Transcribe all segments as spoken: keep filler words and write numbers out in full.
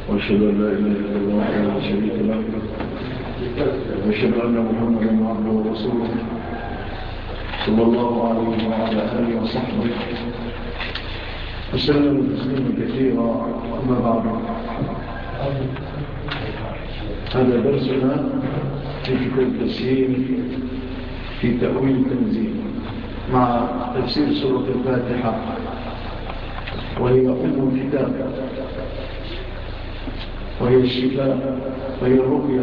وأشهد أن لا إله إلا الله وحده لا شريك له وأشهد أن محمدا عبده ورسوله صلى الله عليه وعلى آله وصحبه وسلم تسليما كثيرا. أما بعد، هذا درسنا في كتاب التسهيل في تأويل التنزيل مع تفسير سورة الفاتحة، وهي أم الكتاب، وهي الشفاء، وهي الرقية،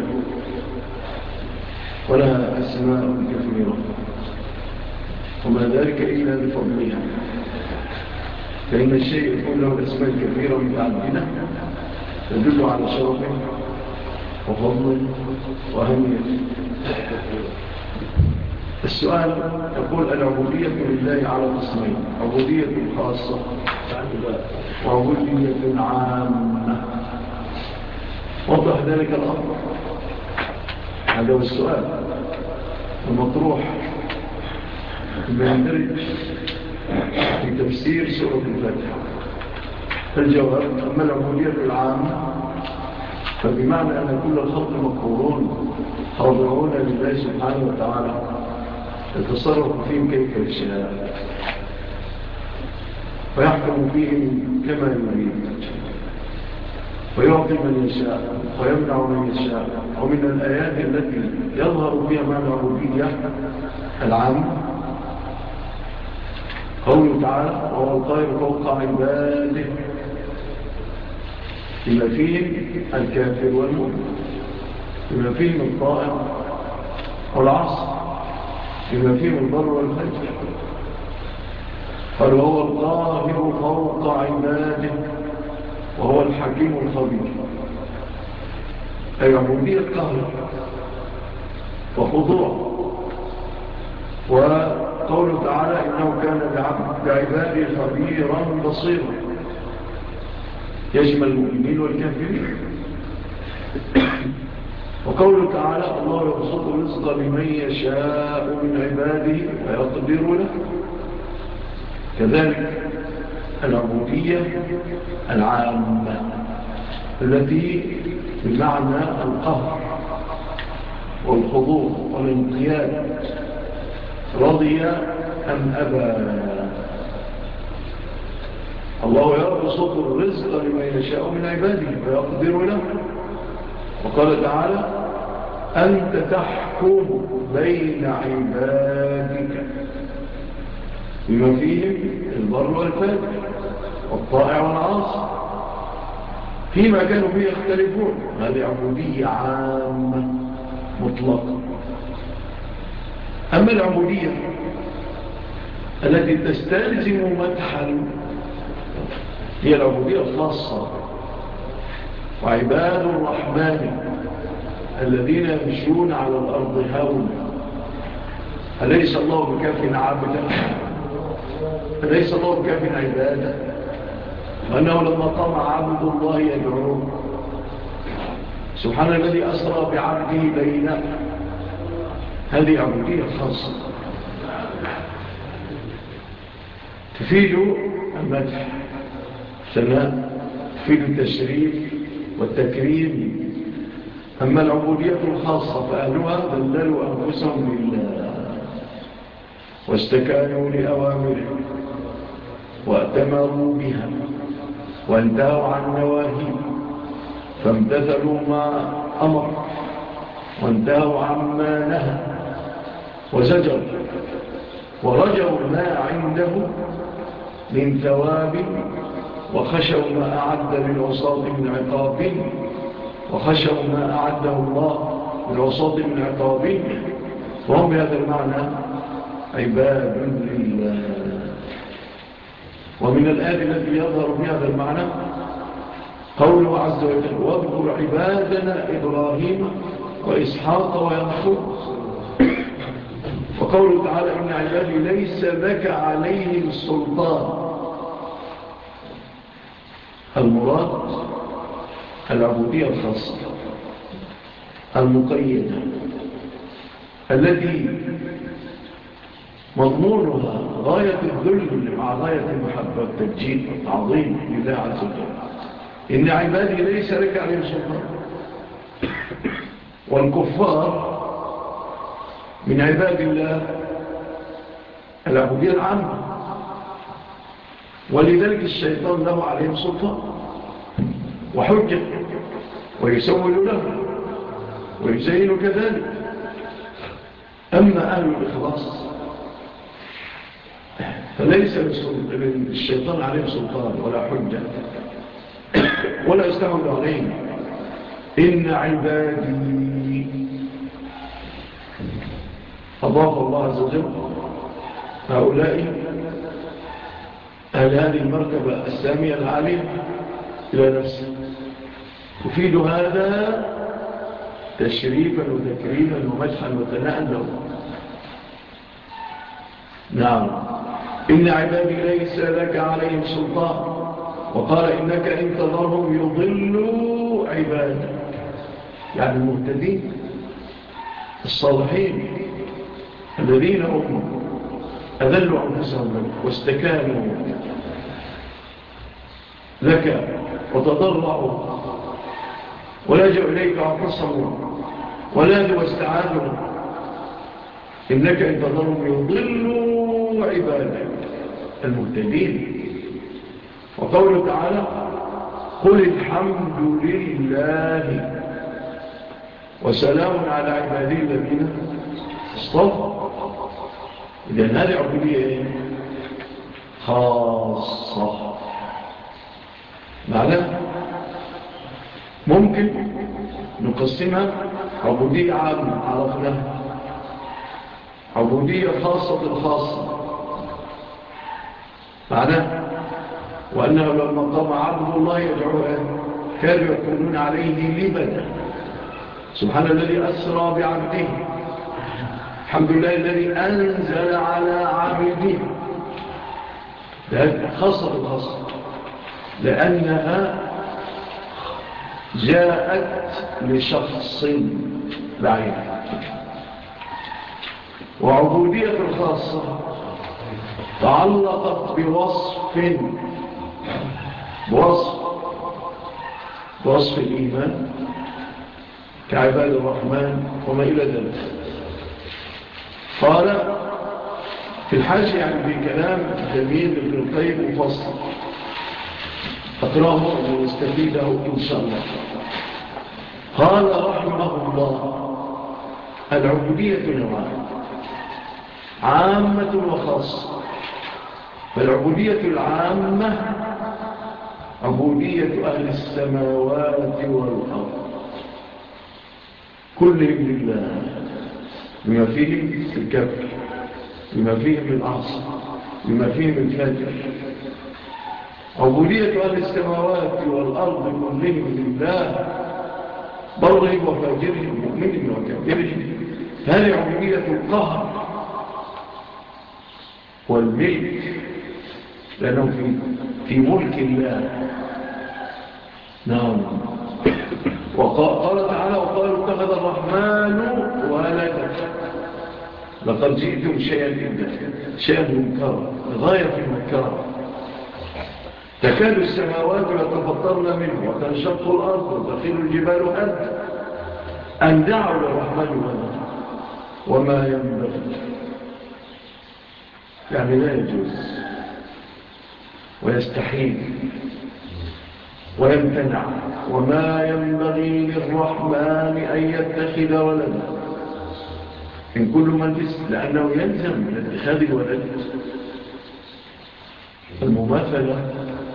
ولها أسماء كثيرة، وما ذلك إلا بفضلها، فإن الشيء يكون له الأسماء الكثيرة متعددة تدل على شرفه وفضله وأهميته. السؤال يقول: العبودية لله على قسمين، عبودية خاصة وعبودية عامة، وضح ذلك الأمر. هذا هو السؤال المطروح المندرج في تفسير سورة الفاتحة. الجواب: أما العبودية العامة فبمعنى أن كل الخلق مقهورون خاضعون لله سبحانه وتعالى، يتصرف فيهم كيف يشاء ويحكم فيهم كما يريد، ويعطي من يشاء ويمنع من يشاء. ومن الآيات التي يظهر فيها معنى العبودية العامة قوله تعالى: وهو القاهر فوق عباده، بما فيهم الكافر والمؤمن، بما فيهم الطائع والعصر، بما فيهم البر والفجر. قال: وهو القاهر فوق عباده وهو الحكيم الخبير. أي عبودية قهر وخضوع. وقوله تعالى: إنه كان بعباده خبيرا بصيرا، يشمل المؤمنين والكافرين. وقوله تعالى: الله يبسط الرزق لمن يشاء من عباده ويقدر له. كذلك العبودية العامة التي بمعنى القهر والخضوع والانقياد، رضي أم أبى. الله يبسط الرزق لمن يشاء من عباده ويقدر له. وقال تعالى: أنت تحكم بين عبادك، بما فيهم البر والفجر والطائع والعاصي، فيما كانوا فيه يختلفون. هذه عبودية عامة مطلقة. أما العبودية التي تستلزم مدحا هي العبودية الخاصة. وعباد الرحمن الذين يمشون على الأرض هونا، أليس الله بكاف عابدا؟ أليس الله بكاف عبادا؟ وأنه لما طمع عبد الله يدعوه. سبحان الذي أسرى بعبده ليلا. هذه عبودية خاصة تفيد المدح، ثناء، تفيد التشريف والتكريم. أما العبودية الخاصة فأهلها ذللوا أنفسهم لله واستكانوا لأوامره وأتمروا بها وانتهوا عن نواهيه، فامتثلوا ما أمر وانتهوا عما نهى وزجر، ورجوا ما عنده من ثواب، وخشوا ما أعد للعصاة من عقاب، وخشوا ما أعده الله للعصاة من عقاب، وهم بهذا المعنى عباد لله. ومن الآيات التي يظهر بهذا المعنى قوله عز وجل: واذكر عبادنا إبراهيم وإسحاق ويعقوب. وقوله تعالى: إن عبادي ليس لك عليهم سلطان. المراد العبودية الخاصة المقيدة التي مضمونها غاية الذل مع غاية المحبة والتبجيل والتعظيم لله عز وجل. إن عبادي ليس لك عليهم سلطان. والكفار من عباد الله العبودية العامة، ولذلك الشيطان له عليهم سلطان وحجة ويسول له ويزين كذلك. أما أهل الإخلاص فليس للشيطان عليهم سلطان ولا حجة ولا يستحول عليهم. إن عبادي أضاف الله عز وجل هؤلاء أهل هذه المرتبة السامية العالية إلى نفسه، يفيد هذا تشريفا وتكريما ومدحا وثناء له. نعم، إن عبادي ليس لك عليهم سلطان، وقال إنك إن تذرهم يضلوا عبادك، يعني المهتدين الصالحين الذين هم أذلوا أنفسهم لك واستكانوا لك وتضرعوا ولجأوا إليك واعتصموا ولادوا واستعانوا، إنك إن تذرهم يضلوا عبادك المهتدين. وقوله تعالى قل الحمد لله وسلام على عبادي الذين اصطفى. إذن هذه عبودية خاصة. معنى ممكن نقسمها عبودية عامة عرفناها، عبودية خاصة الخاصة، معنى وأنه لما قام عبد الله يدعوه كانوا يكونون عليه لبدا. سبحان الذي أسرى بعبده، الحمد لله الذي أنزل على عبده. ده خاصة الخاصة لأنها جاءت لشخص بعينه. وعبودية الخاصة تعلقت بوصف بوصف بوصف الإيمان كعباد الرحمن وما إلى ذلك. قال في الحاشية يعني في كلام جميل ابن القيم مفصل أقرأه ونستفيده إن شاء الله. قال رحمه الله العبودية نوعان عامة وخاصة. فالعبودية العامة عبودية أهل السماوات والأرض كلهم لله بما فيهم الكافر بما فيهم العاصي بما فيهم الفاجر. عبودية أهل السماوات والأرض كلهم لله برهم وفاجرهم مؤمنهم وكافرهم. هذه عبودية القهر والملك لأنه في, في ملك الله. نعم. وقال تعالى وقالوا اتخذ الرحمن ولدا لقد جئتم شيئا إلا شيئا منكرا غاية في المنكر. تكاد السماوات يتفطرن منه وتنشق الأرض وتخيل الجبال هدا أن دعوا للرحمن ولدا وما ينبغي، يعني لا يجوز ويستحيل ويمتنع. وما ينبغي للرحمن أن يتخذ ولدا إن كل من فيه، لأنه يلزم من اتخاذ الولد المماثلة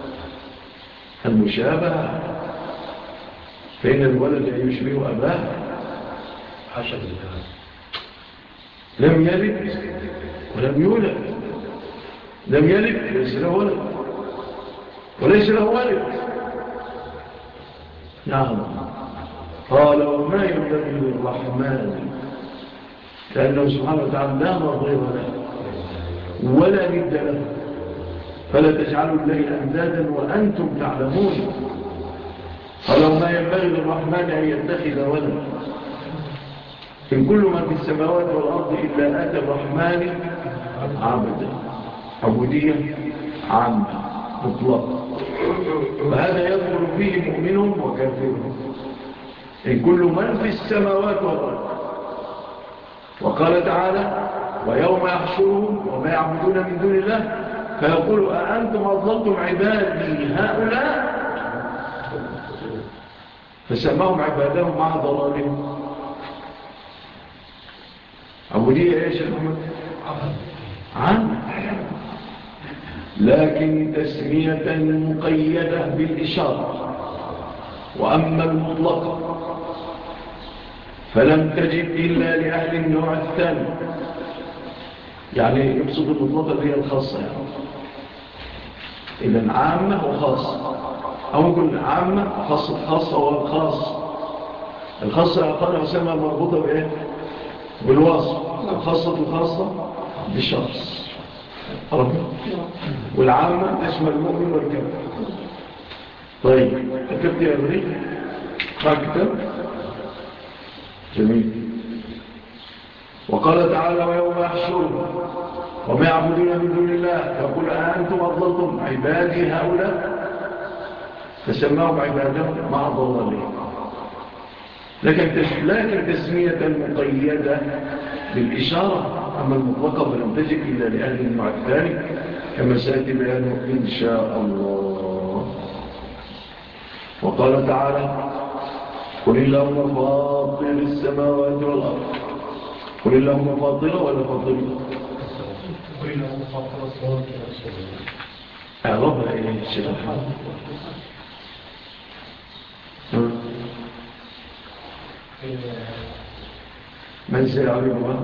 المشابهة، فإن الولد يشبه أباه حاشا لله. لم يلد ولم يولد، لم يلد ليس له ولد وليس له والد. نعم. قال وما ينبغي للرحمن لأنه سبحانه وتعالى لا نظير له ولا ند له فلا تجعلوا الله أندادا وأنتم تعلمون. قال وما ينبغي للرحمن أن يتخذ ولد إن كل من في السماوات والأرض إلا آتى الرحمن عبدا. عبودية عامة مطلقة. وهذا يدخل فيه مؤمن وكافر، إن كل من في السماوات والأرض. وقال تعالى ويوم يحشرهم وما يعبدون من دون الله فيقول أأنتم أضللتم عبادي هؤلاء، فسماهم عبادهم مع ضلالهم. عبودية يا شيخ محمد عام، لكن تسمية مقيدة بالإشارة. وأما المطلق فلم تجد إلا لأهل النوع الثاني، يعني يقصد المطلقة اللي هي الخاصة، يعني إذن عامة وخاصة، أو نقول عامة خاصة خاصة والخاص. الخاصة يقال عسامة مربوطة بإيه؟ بالوصف. الخاصة الخاصة بالشخص، والعامة تشمل المؤمن والكافر. طيب كتبت يا أبني ما كتب؟ جميل. وقال تعالى ويوم يحشرهم وما يعبدون من دون الله فيقول أنتم أضللتم عبادي هؤلاء، فسماهم عبادهم مع ضلالهم. لكن لكن تسمية مقيدة بالإشارة. أما المطلقة فلم تجد إلا لأهل النوع الثاني كما سيأتي بيانه إن شاء الله. وقال تعالى قل اللهم فاطر السماوات والأرض. قل اللهم فاطرة ولا فاطرة؟ قل اللهم فاطر السماوات والأرض. أعرفها إيه الشيخ؟ من سيعرفها؟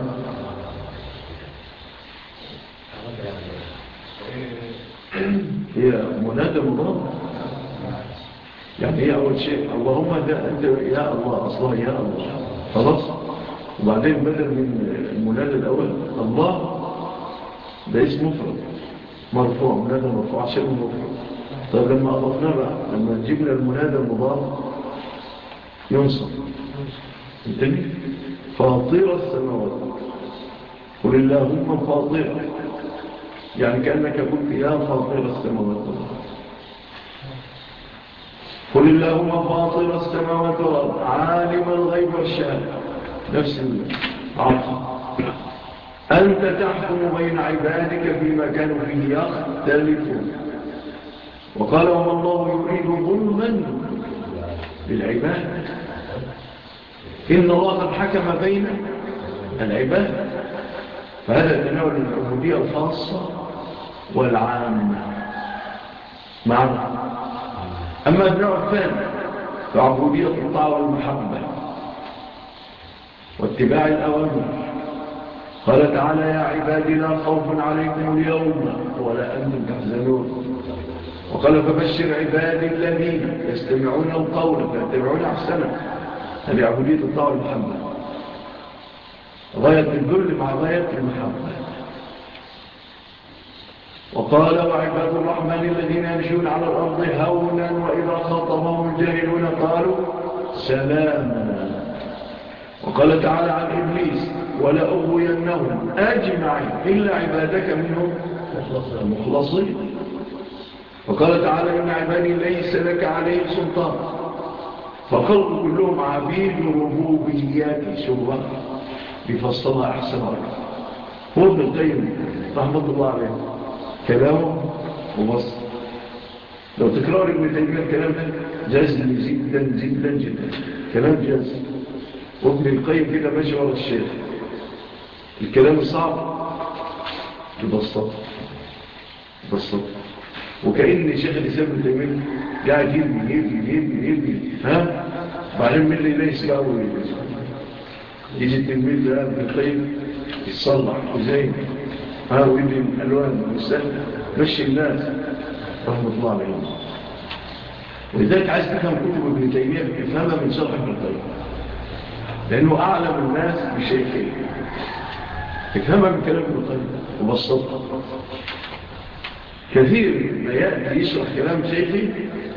هي منادى مضاف، يعني هي أول شيء اللهم ده أنت يا الله، أصلا يا الله خلاص. وبعدين بدل من المنادى الأول الله ده اسم مفرد مرفوع، منادى مرفوع عشان مفرد. طيب لما أضفنا بقى لما جبنا المنادى المضاف ينصب انتبه فاطر السماوات. قل اللهم فاطر، يعني كأنك قلت يا فاطر السماوات والأرض. قل اللهم فاطر السماوات والأرض عالم الغيب والشهادة، نفس العطف، أنت تحكم بين عبادك فيما كانوا فيه يختلفون. وقال وما الله يريد ظلما للعباد إن الله قد حكم بين العباد. فهذا يتناول العبودية الخاصة والعامة معنا. أما النوع الثاني فعبودية الطاعة والمحبة واتباع الأوامر. قال تعالى يا عبادي لا خوف عليكم اليوم ولا أنتم تحزنون. وقال فبشر عبادي الذين يستمعون القول فيتبعون أحسنه. هذه عبودية الطاعة والمحبة، غاية الذل مع غاية المحبة. وقال وعباد الرحمن الذين يمشون على الأرض هونا وإذا خاطبهم الجاهلون قالوا سلاما. وقال تعالى عن إبليس ولأغوينهم أجمعين إلا عبادك منهم المخلصين. وقال تعالى إن عبادي ليس لك عليه سلطان. فالخلق كلهم عبيد ربوبيات شبه بفصلها أحسن رأيك. هو ابن القيم رحمة الله عليه كلامه وبصر. لو تكرار ابن تيمية الكلام ده جزم جدا جدا جدا، كلام جزم. وابن القيم كده ماشي ورا الشيخ، الكلام الصعب يبسط يبسط. وكأن شيخ الإسلام ابن تيمية قاعد يبني يبني يبني يبني ها بعدين من اللي ليس بقى يجي التلميذ ده ابن القيم يصلح وزين ها ويدي الألوان ويسهل مشي الناس رحمة الله عليهم. ولذلك عايز تفهم كتب ابن تيمية تفهمها من شرح ابن القيم، لأنه أعلم الناس بشيخين. تفهمها من كلام ابن القيم وبسطها. كثير ما يأتي يشرح كلام شيخي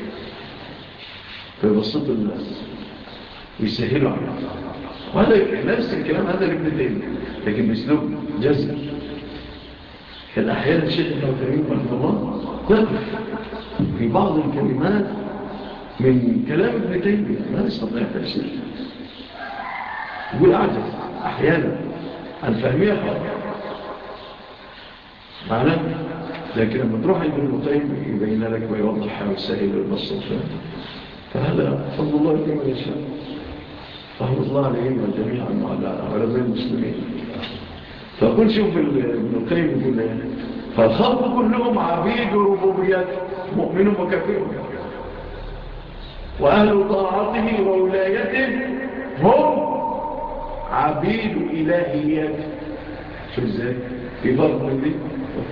فيبسط الناس ويسهلوا عنه. وهذا نفس الكلام هذا لابن تيمية لكن باسلوب جزم. كان أحيانا الشيخ ابن تيمية رحمه الله يقف في بعض الكلمات من كلام ابن تيمية لا نستطيع تفسير، يقول أعجز أحيانا عن فهمية خاطئة معنا، لكن لما تروح عند ابن القيم يبين لك ويوضحها ويسهل البسط فهذا فضل الله كما يشاء، رحمة الله عليهم والجميع وعلى علماء المسلمين. فقل شوف ابن القيم يقول ايه، فالخلق كلهم عبيد ربوبيته مؤمن وكافر، وأهل طاعته وولايته هم عبيد إلهيته. شو ازاي في فرق من دي؟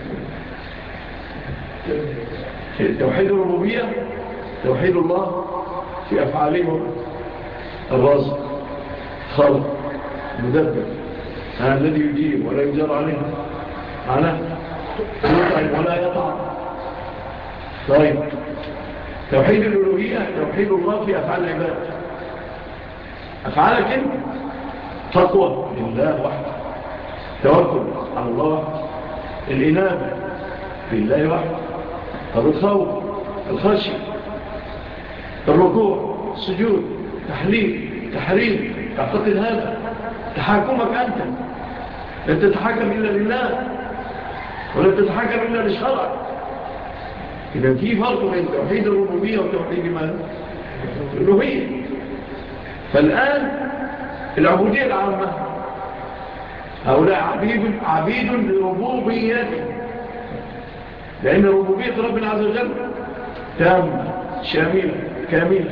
توحيد الربوبية توحيد الله في أفعالهم، الرازق خالق مدبر الذي يجيب ولا يجار عليه معناه يطعم ولا يطعم. طيب توحيد الألوهية توحيد الله في أفعال العباد، أفعالك انت تقوى لله وحده، توكل على الله وحده، الإنابة لله وحده، طب الخوف الخشي الركوع السجود تحليل تحريم تعتقد هذا تحاكمك أنت لا تتحكم إلا لله ولا تتحكم إلا للشرع. إذا في فرق بين توحيد الربوبية وتوحيد ماذا؟ الألوهية. فالآن العبودية العامة هؤلاء عبيد عبيد لربوبيته، لأن ربوبية ربنا عز وجل تامة شاملة كاملة.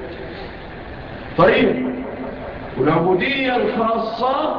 طيب والعبودية الخاصة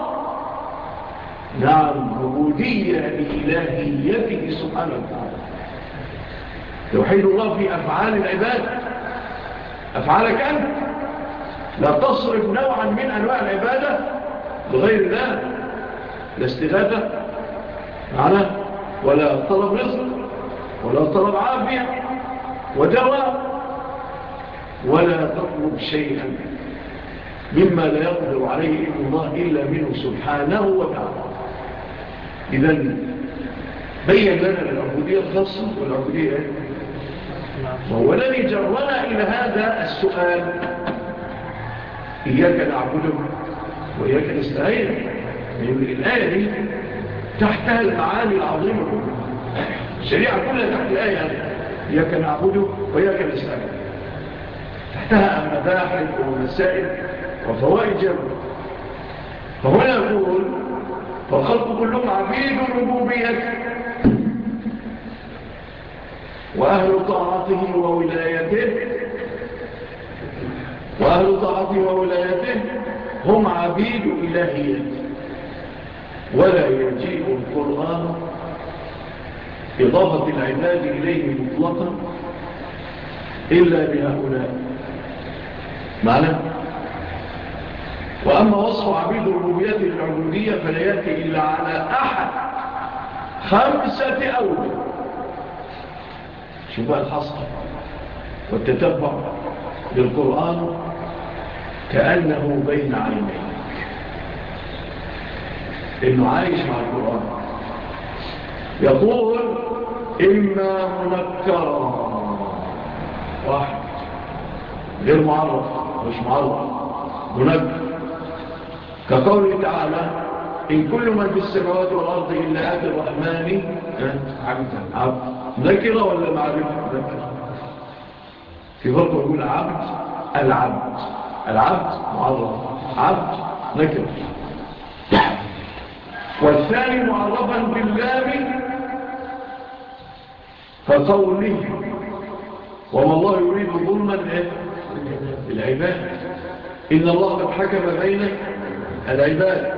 نعم عبودية لإلهيته سبحانه وتعالى، توحيد الله في أفعال العباد، أفعالك أنت لا تصرف نوعا من أنواع العبادة لغير الله، لا استغاثة معنا ولا طلب رزق ولا طلب عافية ودواء، ولا تطلب شيئا مما لا يقدر عليه إلا الله إلا منه سبحانه وتعالى. إذن بيّن لنا العبودية الخاصة والعبودية وهو الذي جرنا إلى هذا السؤال إياك نعبده وإياك نستعين. الآية دي تحتها المعاني العظيمة كلها، الشريعة كلها تحت الآية إياك نعبده وإياك نستعين، تحتها مباحث ومسائل وفوائد جميلة. فهنا يقول فالخلق كلهم عبيد ربوبيته وأهل طاعته وولايته وأهل طاعته وولايته هم عبيد إلهيته. ولا يجيء القرآن إضافة العباد إليه مطلقا إلا بهؤلاء معنى. وأما وصف عبيد الربوبية للعبودية فلا يأتي إلا على أحد خمسة أول. شو بقى الحصر والتتبع للقرآن كأنه بين عينيك، إنه عايش مع القرآن. يقول إما منكرا واحد غير معرف مش معرف منكر، كقوله تعالى إن كل من في السماوات والأرض إلا آتي الرحمن عبد. نكرة ولا معرفة؟ نكرة. في فرق يقول عبد العبد العبد معرف عبد نكرة. والثاني معرفا باللام كقوله وما الله يريد ظلما بالعباد إن الله قد حكم بين العباد.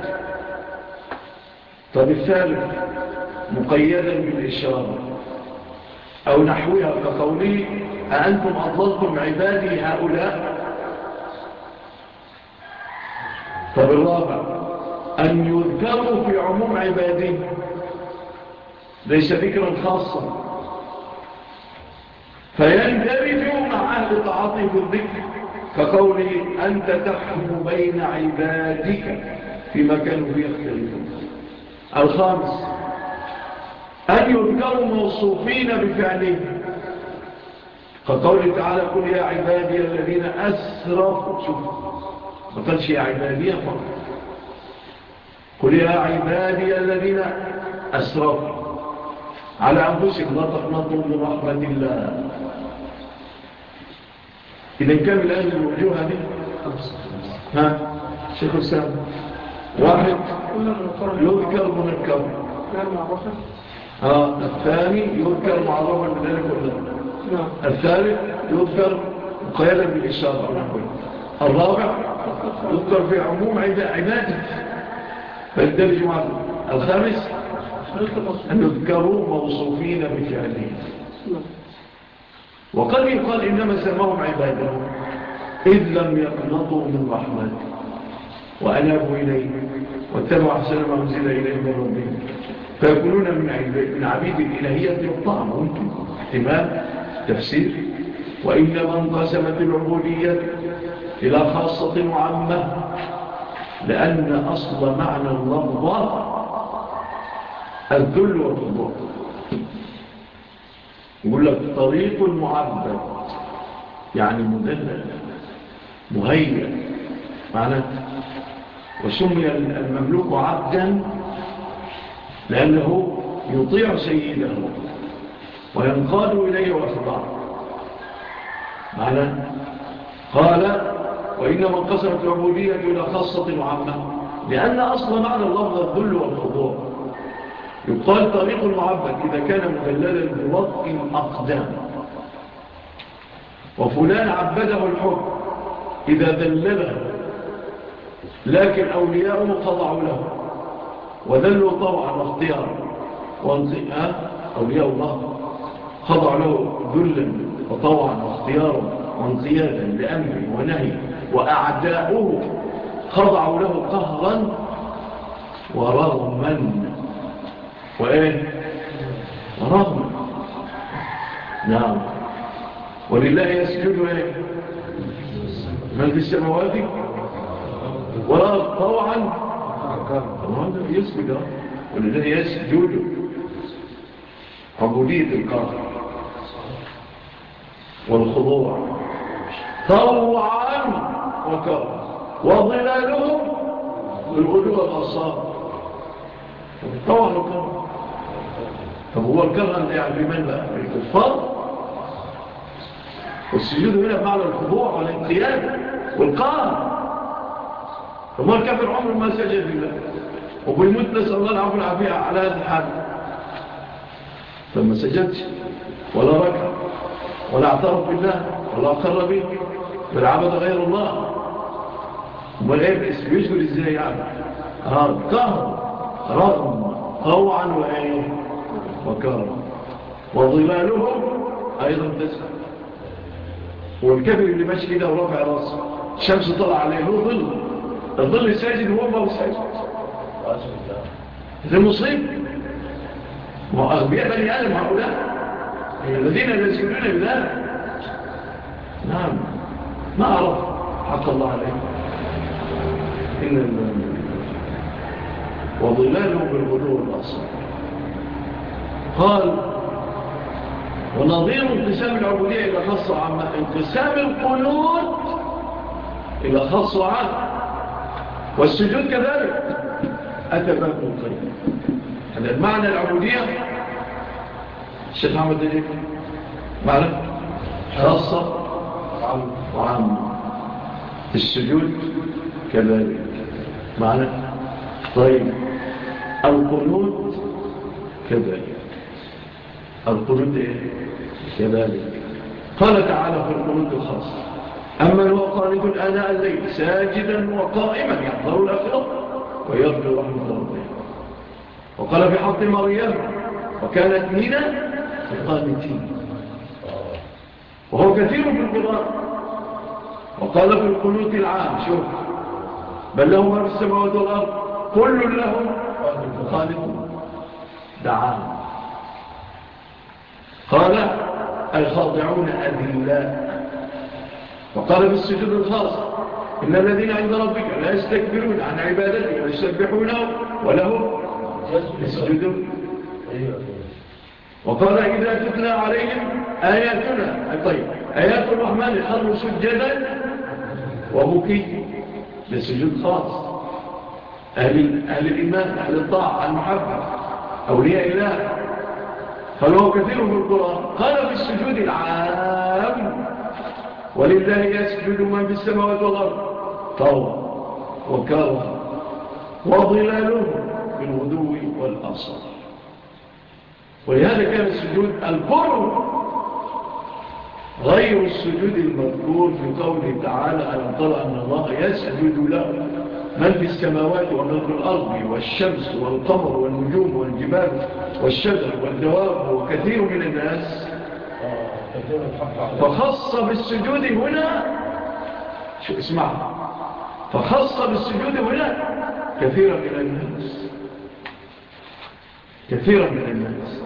طب الثالث مقيدا بالإشارة أو نحوها كقوله أأنتم أضللتم عبادي هؤلاء. طب الرابع أن يذكروا في عموم عباده ليس ذكرا خاصا فيندرجوا مع أهل طاعته في الذكر كقوله أنت تحكم بين عبادك فيما كانوا فيه يختلفون. الخامس أن يذكروا موصوفين بفعله فقوله تعالى قل يا عبادي الذين أسرفوا، شوف ما قالش يا عبادي فقط، قل يا عبادي الذين أسرفوا على أنفسهم لا تقنطوا من رحمة الله. إذا كان الآن الوجوه هذه ها شيخ السلام واحد يذكر منكر آه. الثاني يذكر معروفا بذلك كله. الثالث يذكر مقيدا بالإشارة. الرابع يذكر في عموم عباده فيندرج معه. الخامس أن يذكروا موصوفين بفعله. وقد يقال إنما سماهم عباده إذ لم يقنطوا من رحمته وأنابوا إليه واتبعوا أحسن ما أنزل إليه من ربهم فيكونون من عبيد الإلهية والطاعة. ممكن احتمال تفسير. وإنما انقسمت العبودية إلى خاصة وعامة لأن أصل معنى اللفظ الذل والخضوع. يقول لك طريق معبد يعني مذلل مهيئ معناه. وسمي المملوك عبدا لأنه يطيع سيده وينقاد إليه ويخضع معناه. قال وإنما انقسمت العبودية إلى خاصة وعامة لأن أصل معنى اللفظ الذل والخضوع. يقال طريق المعبد إذا كان مدللا بوطء الأقدام، وفلان عبده الحب إذا دلله، لكن أولياؤه خضعوا له وذلوا طوعا واختيارا. أولياء الله خضعوا له ذلا وطوعا واختيارا وانقيادا لأمره ونهيه، وأعداؤه خضعوا له قهرا ورغما وإيه ورغما. نعم. ولله يسجد إيه من في السماوات ولا طوعا يسجد. ولله يسجد عبودية القهر والخضوع طوعا وكرها وظلالهم بالغدو والأصال طوعا وكرها. طب هو الكرها يعني بمن بقى الكفار؟ والسجود هنا بمعنى الخضوع والانقياد والقهر. فما الكافر عمره ما سجد لله وبالموت نسأل الله العفو والعافية على هذا الحال. فما سجدش ولا ركع ولا اعترف بالله ولا أقر به بل عبد غير الله. امال ايه بس بيسجد ازاي يعني؟ اه قهر رغم طوعا وايه وكرم وظلالهم ايضا تسجد. والكافر اللي ماشي كده ورافع راسه الشمس طلع عليه له ظل، الظل ساجد وهو ما هو ساجد. هذا مصيب. وأغبياء بني آدم هؤلاء الذين يسجدون لله. نعم ما أعرف حق الله عليه. إن الله وظلاله بالغدو والأصل. قال ونظير انقسام العبودية إلى خاصة وعامة انقسام القنوت إلى خاصة وعامة والسجود كذلك. أتى باب القيم هذا المعنى العبودية. الشيخ محمد دليل معنى خاصة وعامة. السجود كذلك معنى. طيب القنوت كذلك. القنوت إيه؟ كذلك. قال تعالى في القنوت الخاص أما هو قانت آناء الليل ساجدا وقائما يحضر الآخرة ويرجو رحمة ربه. وقال في حق مريم وكانت من القانتين وهو كثير في القرآن. وقال في القنوت العام شوف بل له ما في السماوات والأرض كل لهم قانتون دعام. قال الخاضعون أذلاء. وقال في السجود الخاص إن الذين عند ربك لا يستكبرون عن عبادته ويسبحونه وله يسجدون وقال إذا تتلى عليهم آياتنا طيب آيات الرحمن خروا سجدا وبكي لسجود خاص أهل, أهل الإيمان أهل الطاعة المحبة أولياء الله قال هو كثير في القرآن قال في السجود العام ولله يسجد من في السماوات والأرض طوى وكرم وظلاله بالغدو والأصل ولهذا كان السجود القرب غير السجود المذكور في قوله تعالى ألم ترى أن الله يسجد له من في السماوات ومن في الأرض والشمس والقمر والنجوم والجبال والشجر والدواب وكثير من الناس فخص بالسجود هنا شو اسمع فخص بالسجود هنا كثيرا من الناس كثيرا من الناس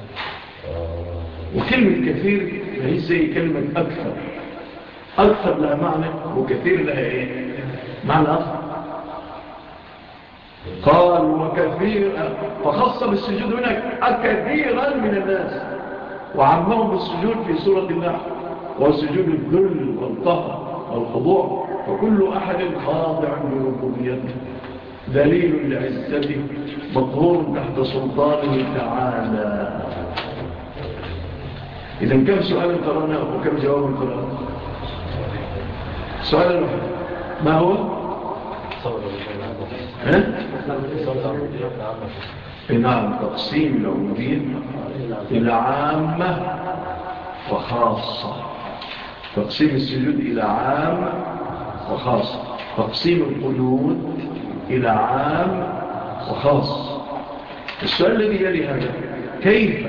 وكلمة كثير هي زي كلمة أكثر أكثر لها معنى وكثير لها إيه معنى أكثر قال وكثير فخص بالسجود هناك كثيرا من الناس وعمهم بالسجود في سورة النحل وسجود الذل والقهر والخضوع فكل أحد خاضع بربوبيته دليل لعزته مقهور تحت سلطانه تعالى. إذن كم سؤال قرأناه وكم جواب قرأناه؟ سؤال الواحد ما هو؟ ها؟ نعم تقسيم العبودية إلى عامة وخاصة تقسيم السجود إلى عام وخاص تقسيم القنوت إلى عام وخاص. السؤال الذي يلي هذا كيف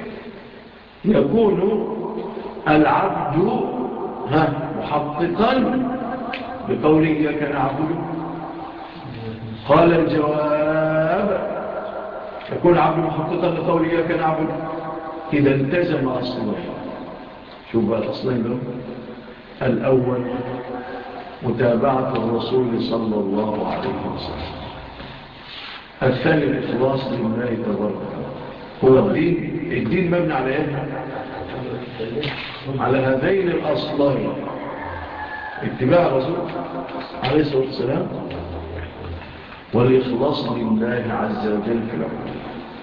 يكون العبد ها محققا بقوله إياك نعبد؟ قال الجواب يكون العبد محققا بقوله إياك نعبد إذا التزم أصلين. شو بقى الأصلين له؟ الأول متابعة الرسول صلى الله عليه وسلم. الثاني الإخلاص لله تبارك هو الدين. الدين مبني على ايه؟ على هذين الأصلين اتباع الرسول عليه الصلاة والسلام والإخلاص لله عز وجل في العبودية.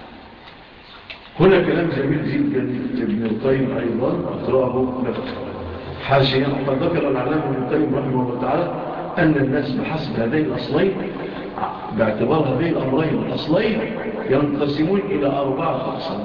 هنا كلام جميل جدا ابن القيم أيضا أقرأه لك حاشيا. وقد ذكر العلامة ابن القيم رحمه الله تعالى أن الناس بحسب هذين الأصلين باعتبار هذين الأمرين الأصلين ينقسمون إلى أربعة أقسام.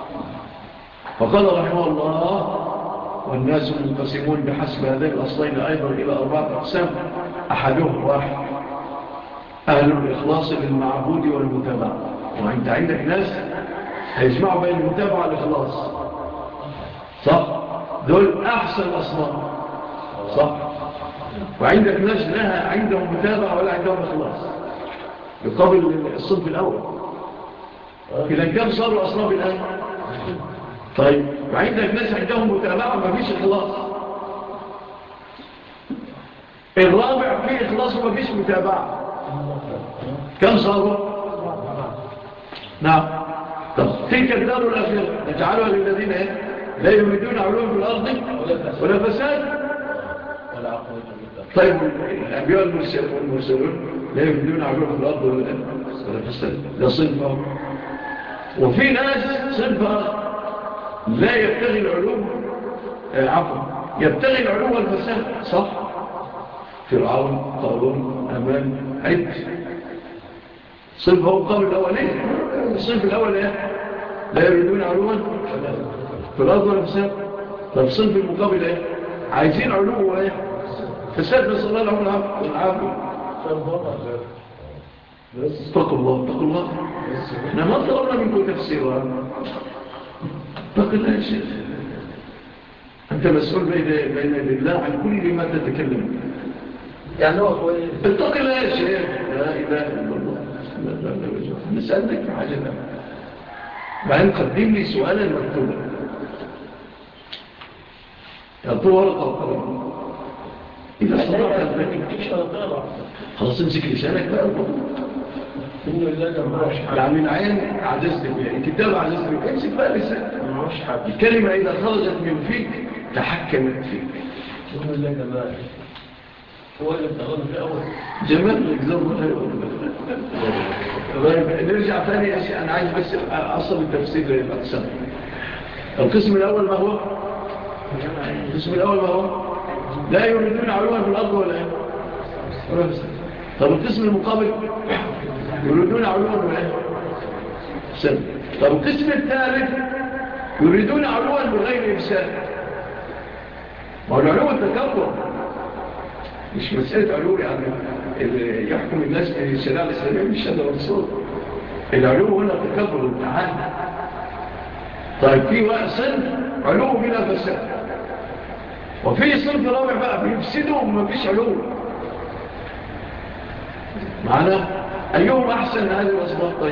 فقال رحمه الله والناس منقسمون بحسب هذين الأصلين أيضا إلى أربعة أقسام. أحدهم واحد أهل الإخلاص للمعبود والمتابعة. وأنت عندك ناس هيجمعوا بين المتابعة والإخلاص صح؟ دول أحسن أصنام صح؟ وعندك ناس لها عندهم متابعة ولا عندهم إخلاص يقابل الصنف الأول. إذا كم صاروا أصنام الآن؟ طيب وعندك ناس عندهم متابعة ما فيش إخلاص. الرابع فيه إخلاص وما فيش متابعة. كم صاروا؟ نعم. طب تلك الدار الآخرة نجعلها للذين لا يريدون علوم في الأرض ولا فساد. طيب الأنبياء والمرسلون لا يريدون علوم في الأرض ولا فساد. ده صنفة. وفي ناس صنفة لا يبتغي العلوم آه عفوا يبتغي العلوم والفساد صح؟ فرعون قارون أمان عد صنف هو القول الأولين. الصنف الأول ايه؟ لا يريدون علوما في الأرض ولا فساد. طب الصنف المقابل ايه؟ عايزين علوم وايه؟ فساد نسأل الله لهم العافية. اتقوا الله اتقوا الله. احنا ما طلبنا منكم تفسيرا. اتق الله يا شيخ. أنت مسؤول بين الله عن كل ما تتكلم. يعني هو كويس. اتق الله يا شيخ. لا إله إلا الله. لا لا لا نسألك في حاجة لا. بعدين قدم لي سؤالا مكتوبا. يعطوا ورقة وقلم. إذا استطعت أن خلاص امسك لسانك بقى. يعني العين عجزت بها، الكتاب عجزت بها، امسك بقى لسان. الكلمة إذا خرجت من فيك تحكمت فيك. هو اللي بتغلط في أول جمال الإجزام. نرجع ثاني أشياء، أنا عايز بس أصل التفسير للأقسام. القسم الأول ما هو؟ القسم الأول ما هو؟ لا يريدون علوها في الأرض ولا إيه؟ طب القسم المقابل يريدون علوها ولا إيه؟ سنة. طب القسم الثالث يريدون علوها بغير إفساد. ما هو العلو التكبر، مش مسألة علو يعني يحكم الناس بالشريعة الإسلامية بالشهادة والصوت. العلو هنا تكبر والتعالي. طيب في صنف علو بلا فساد، وفي صنف رابع بقى بيفسدوا وما فيش علو. معنى أيهم أحسن هذه الأصناف؟ طيب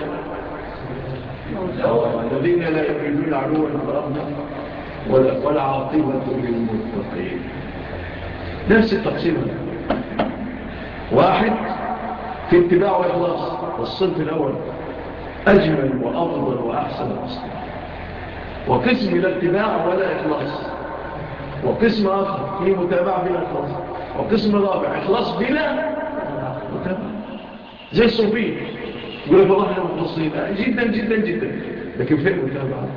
الذين لا يريدون علوا في الأرض ولا, ولا عاقبة للمتقين. نفس التقسيم. واحد في اتباع وإخلاص، والصنف الأول أجمل وأفضل وأحسن الأصناف. وقسم لا اتباع ولا إخلاص، وقسم آخر في متابعة بلا إخلاص، وقسم رابع إخلاص بلا متابعة زي الصوفية يقول لك والله احنا مخلصين جدا جدا جدا، لكن فين متابعة؟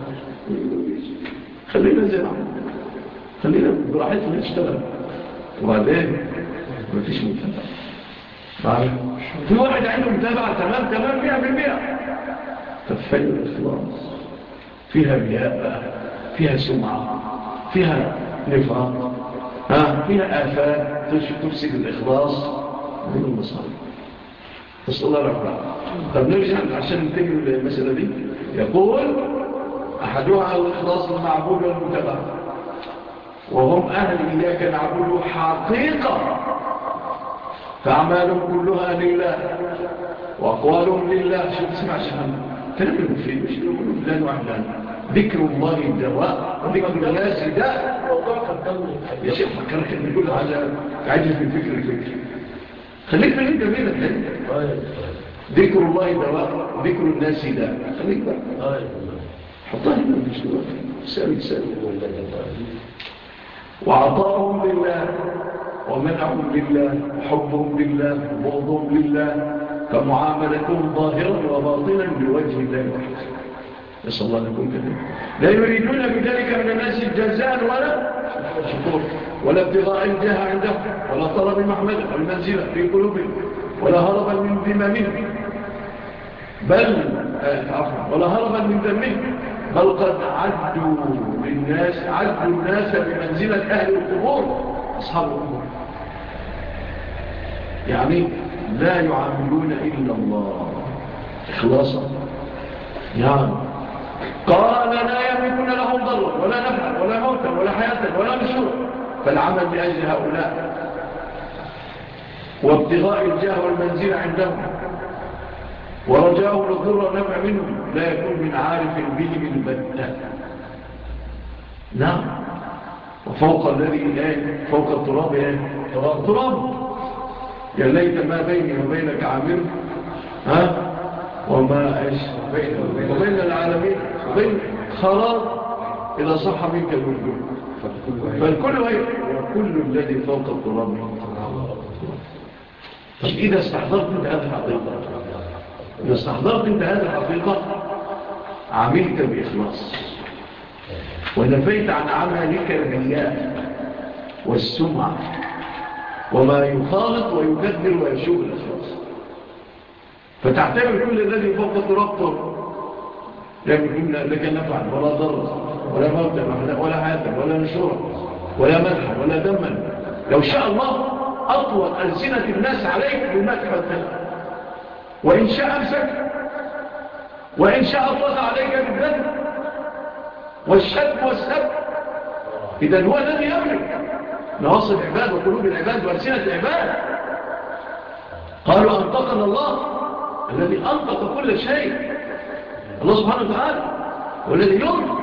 خلينا زي بعض، خلينا براحتنا نشتغل، وبعدين مفيش متابعة. في واحد عنده متابعة تمام تمام مئة بالمئة، طب فين الإخلاص؟ فيها رياء بقى، فيها سمعة، فيها نفاق، ها فيها آفات تفسد الإخلاص من المصاري. نسأل الله العافية. طب نرجع عشان نتم المسألة دي. يقول أحدها الإخلاص المعبود والمتبع، وهم أهل إياك نعبد حقيقة، فأعمالهم كلها لله وأقوالهم لله. شو تسمع شهام كلام المفيد مش يقولوا فلان وعلان. ذكر الله الدواء وذكر الناس داء. موضوع قدمني يا شيخ فكرك ان كل حاجة عاجز من فكر الفكر. خليك من انت بينا الحين. ذكر الله دواء وذكر الناس داء. خليك بقى حطها هنا مش دلوقتي. سألك سألك وعطاهم لله ومنعهم لله وحبهم لله وبغضهم لله، فمعاملتهم ظاهرا وباطنا لوجه الله وحده. نسأل الله لكم كذلك. لا يريدون بذلك من الناس جزاء ولا شكور ولا ابتغاء الجاه عندهم ولا طلب محمد والمنزلة في قلوبهم ولا هربا من ذممهم بل عفوا ولا هربا من ذمهم، بل قد عدوا للناس عدوا الناس بمنزلة أهل القبور أصحاب القبور. يعني لا يعاملون إلا الله إخلاصا. يعني قال لا يملكون لهم ضرا ولا نفعا ولا موتا ولا حياة ولا نشورا، فالعمل لأجل هؤلاء وابتغاء الجاه والمنزل عندهم ورجاهم الضر والنفع منهم لا يكون من عارف بهم البتة. نعم. وفوق الذي ايه فوق التراب ايه تراب تراب. يا ليت ما بيني وبينك عامل ها وما ايش وبين العالمين وبين خلاص اذا صح منك الوجود فالكل ايه وكل الذي فوق التراب. طب اذا استحضرت انت هذه الحقيقه إذا استحضرت انت هذه الحقيقة عملت بإخلاص ونفيت عن عملك الرياء والسمعة وما يخالط ويكدر ويشوب الإخلاص، فتعتبر كل الذي فوق التراب طر لا يكون لك نفعا ولا ضر ولا موتا ولا حياة ولا نشورا ولا مدحا ولا دما. لو شاء الله أطول ألسنة الناس عليك بالمدح والثناء، وإن شاء أمسك وإن شاء أطلق عليك بالذنب والشتم والسب. إذن هو الذي يملك نواصي العباد وقلوب العباد وألسنة العباد. قالوا أنطقنا الله الذي أنطق كل شيء، الله سبحانه وتعالى والذي ينطق.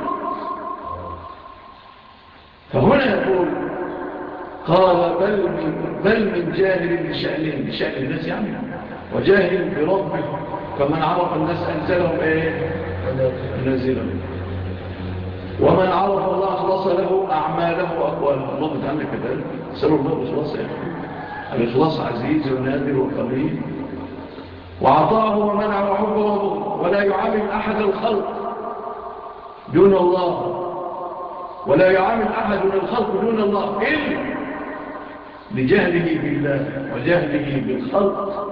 فهنا يقول قال بل من, بل من جاهل بشأنهم بشأن الناس يعني وجاهل بربه، فمن عرف الناس أنزلهم إيه نزلهم، ومن عرف الله أخلص له أعماله وأقواله. الله تعالى كذلك سألوا الله الإخلاص يا أخي، الإخلاص عزيز ونادر وقليل، وعطاه ومنع وحبه وبغضه، ولا يعامل أحد الخلق دون الله، ولا يعامل أحد من الخلق دون الله إلا لجهله بالله وجهله بالخلق،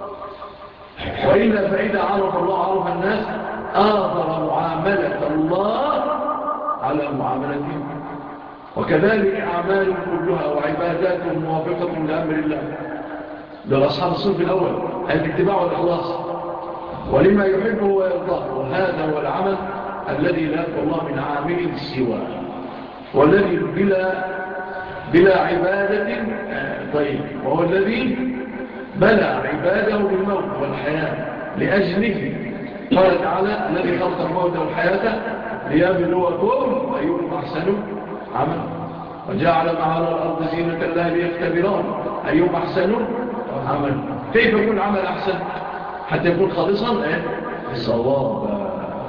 وإلا فإذا عرف الله عرف الناس آثر معاملة الله على معاملتهم. وكذلك أعمال كلها وعبادات موافقة لأمر الله. ده أصحاب الصنف الأول الاتباع والإخلاص ولما يحبه ويرضاه، وهذا هو العمل الذي لا يرضى الله من عامل سواه، والذي بلا بلا عبادة طيب، وهو الذي بلى عباده بالموت والحياة لأجله. قال تعالى الذي خلق الموت والحياة ليبلوكم أيكم أحسن عملا، وجعل ما على الأرض زينة الله ليختبرون أيكم أحسن عملا. كيف يكون عمل أحسن حتى يكون خالصا إيه؟ صوابا،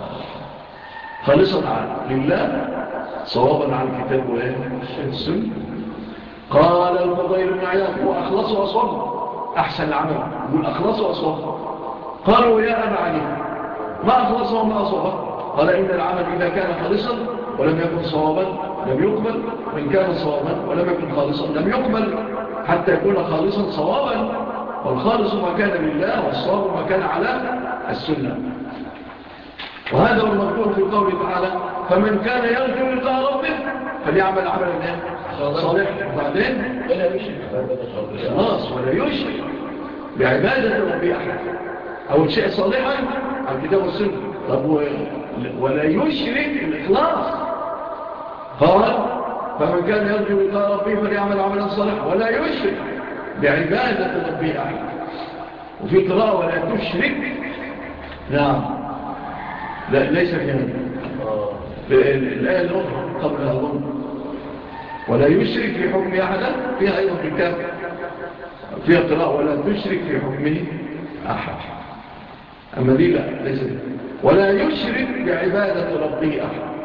خالصا لله، صوابا عن الكتاب والسنة. قال الفضيل بن عياض هو أخلص وأصوب أحسن العمل، يقول أخلص وأصوب. قالوا يا أبا علي ما أخلص وما أصوب؟ قال إن العمل إذا كان خالصا ولم يكن صوابا لم يقبل، وإن كان صوابا ولم يكن خالصا لم يقبل، حتى يكون خالصا صوابا. والخالص ما كان لله، والصواب ما كان على السنة. وهذا هو المذكور في قوله تعالى فمن كان يرجو لقاء ربه فليعمل عملا صالحا، وبعدين ولا يشرك خلاص ولا يشرك بعبادة ربه أحد. أول شيء صالحا عن كتاب والسنة. طب ولا يشرك الإخلاص، قال فمن كان يرجو لقاء ربه فليعمل عملا صالحا ولا يشرك بعبادة ربه أحد. وفي قراءة ولا تشرك، نعم لا ليس في هذا الآية الأخرى قبل أظن ولا يشرك في حكم أحدا، فيها أيضا في الكتاب فيها قراءة ولا تشرك في حكمه أحد، أما دي لا ليس دي. ولا يشرك بعبادة ربه أحد.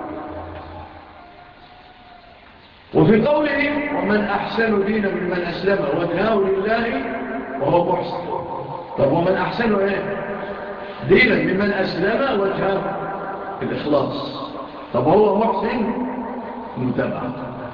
وفي قوله ومن أحسن دينا ممن أسلم وجهه لله وهو محسن. طب ومن أحسن إيه دينا ممن أسلم وجهه الإخلاص، طب هو محسن متابعة،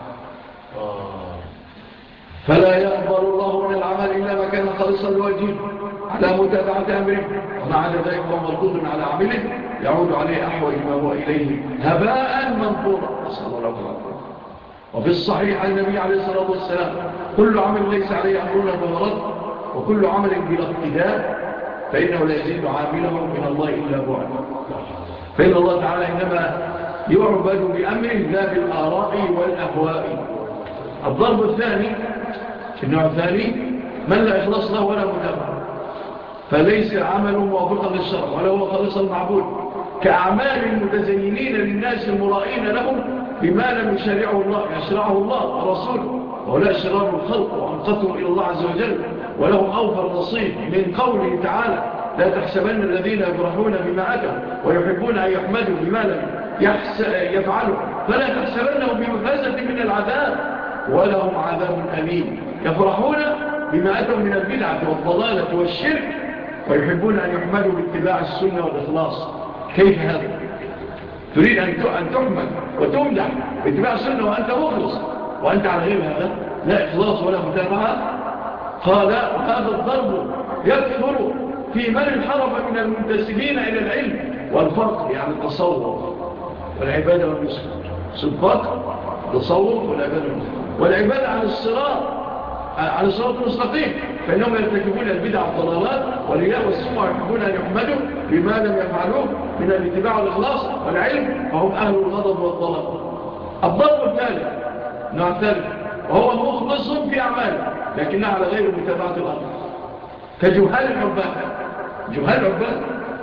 فلا يقبل الله من العمل إلا ما كان خالصا لوجهه على متابعة أمره، ومع ذلك هو مردود على عمله يعود عليه أحوج ما هو إليه هباء منثورا، نسأل الله العافية. وفي الصحيح عن النبي عليه الصلاة والسلام كل عمل ليس عليه أمرنا فهو رد، وكل عمل بلا ابتداء فإنه لا يزيد عامله من الله إلا بعد. فإن الله تعالى إنما يعبد بأمره لا بالآراء والأهواء. الضرب الثاني النوع الثاني من لا إخلاص له ولا متابعة، فليس عمل موافقا للشرع ولا هو خالص المعبود، كأعمال المتزينين للناس المرائين لهم بما لم يشرعه الله يشرعه الله ورسوله، ولا شرار الخلق وأنقطوا إلى الله عز وجل ولهم أوفر نصيب من قوله تعالى لا تحسبن الذين يفرحون بما أتوا ويحبون أن يحمدوا بما لم يفعلوا فلا تحسبنه بمفازة من العذاب ولهم عذاب أليم. يفرحون بما أتوا من البدعة والضلالة والشرك ويحبون أن يحمدوا باتباع السنة والإخلاص. كيف هذا؟ تريد أن تحمد وتمدح باتباع السنة وأنت مخلص وأنت على غير هذا لا إخلاص ولا متابعة. قال هذا الضرب يكثر في من انحرف من المنتسبين إلى العلم والفرق، يعني التصور والعبادة والمسلم، الفرق التصور والعبادة والمسلم والعبادة عن الصراط عن الصراط المستقيم، فإنهم يرتكبون البدع والضلالات والرياء والسمع ويحبون أن يحمدوا بما لم يفعلوه من الاتباع والإخلاص والعلم، فهم أهل الغضب والضلال. الضرب الثالث نوع ثالث وهو مخلص في أعماله لكنها على غير متابعة الأمر، كجهال العباد. جهال العباد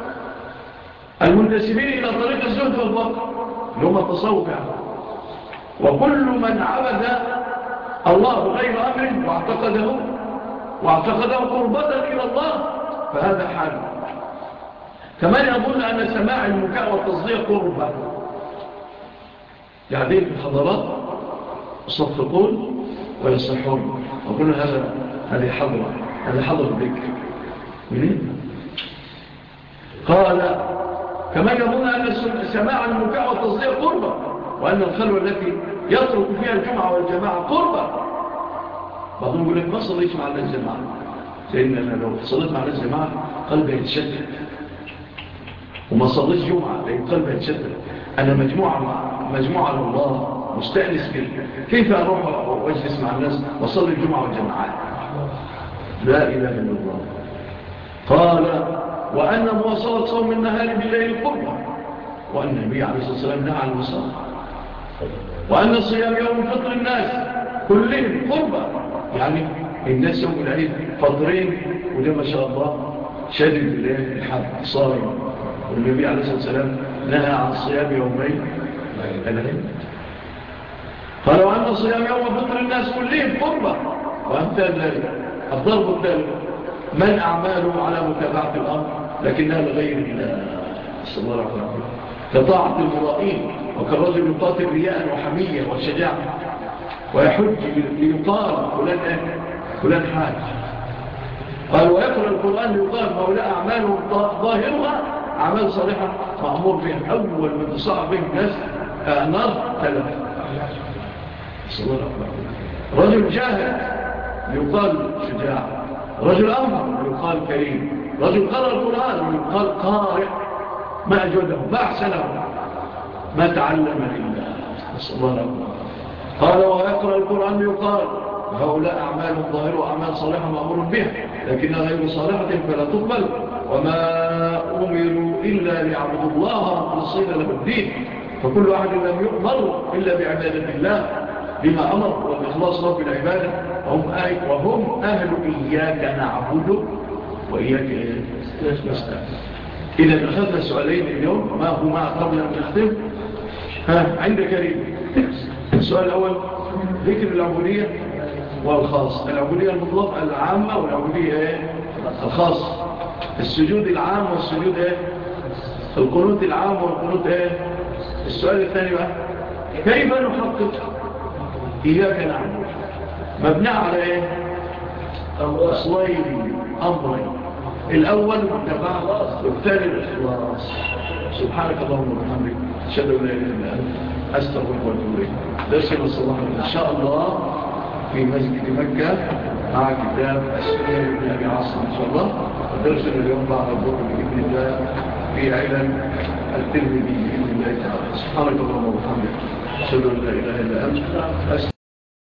المنتسبين إلى طريق الزهد والفقر اللي هم التصوف يعني. وكل من عبد الله بغير أمر واعتقده واعتقده قربة إلى الله فهذا حال. كمان يظن أن سماع المكاء والتصديق قربة، قاعدين في الحضارات يصفقون ويصحون، أقول هذا هذه حضرة، هذا حضر الذكر. قال كما يظن أن سماع المكاء والتصديق قربة، وأن الخلوة التي يترك فيها الجمعة والجماعة قربة. بعضهم يقول لك ما صليت مع الناس جماعة، لأن أنا لو صليت مع الناس جماعة قلبي يتشتت، وما صليت جمعة لأن قلبي يتشتت. أنا مجموعة مع مجموعة لله مستأنس فيه، كيف أروح وأجلس مع الناس وصلي الجمعة والجماعات؟ لا إله إلا الله. قال وأن مواصلة صوم النهار بالليل قربة، وأن النبي عليه الصلاة والسلام نهى عن الوصال، وأن صيام يوم فطر الناس كلهم قربة، يعني الناس يوم العيد فطرين وده ما شاء الله شدد بالليل الحب صائم، والنبي عليه الصلاة والسلام نهى عن صيام يومين العيد. قال وأن صيام يوم فطر الناس كلهم قربة. وأمثال ذلك الضرب الثالث من أعماله على متابعة الأمر لكنها لغير الله صلى الله عليه وسلم، كطاعة المرائين، وكالرجل يقاتل رياء وحمية وشجاعة ويحج ليقال فلان ايه فلان حاج. قال ويقرأ القرآن ليقال هؤلاء أعمالهم ظاهرها أعمال صالحة مأمور بها. أول من تصعب بهم الناس نار ثلاث صلى الله عليه وسلم. رجل جاهد يقال شجاع، رجل أمر يقال كريم، رجل قرأ القرآن يقال قارئ، ما أجوده ما أحسنه ما تعلم إلا صلى الله عليه وسلم. قال ويقرأ القرآن يقال هؤلاء أعمال ظاهرة وأعمال صالحة مأمور بها لكنها غير صالحة فلا تقبل، وما أمروا إلا ليعبدوا الله مخلصين له الدين، فكل أحد لم يؤمر إلا بعبادة الله بما أمر والإخلاص له بالعبادة، وهم, وهم أهل إياك نعبد وإياك نستعين. إذا أخذنا سؤالين اليوم، ما هما قبل أن نختم؟ ها عند كريم. السؤال الأول ذكر العبودية والخاص، العبودية المطلقة العامة والعبودية ايه الخاصة، السجود العام والسجود ايه القنوت العام والقنوت ايه. السؤال الثاني بقى كيف نحقق إياك نعبد؟ مبنى على ايه أصلين أمرين، الأول المتابعة والثاني الإخلاص. سبحانك اللهم وبحمدك أشهد أن لا إله إلا أنت أستغفرك وأتوب إليك. درسنا الصباح إن شاء الله في مسجد مكة مع كتاب السنة لابن أبي عاصم إن شاء الله، ودرسنا اليوم بعد الظهر بإذن الله في علم الترمذي بإذن الله تعالى. سبحانك اللهم وبحمدك أشهد أن لا إله إلا أنت أستغفرك.